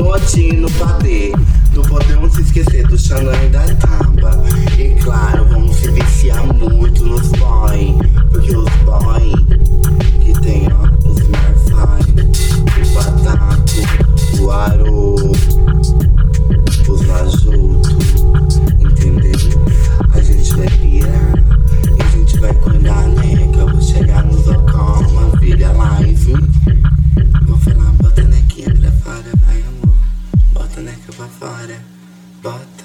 motim no padê. Não podemos se esquecer do Xanã e da Tamba. E claro, vamos se viciar muito nos boy, porque os boy que tem, ó, os Marfai, o Pataco, o Aro, os Lajuto, entendeu? A gente vai pirar e a gente vai cuidar, nega. Vou chegar nos Ocoma, vira live. Vou falar, bota a nequinha pra fora, vai amor. Bota a neca pra fora, bota.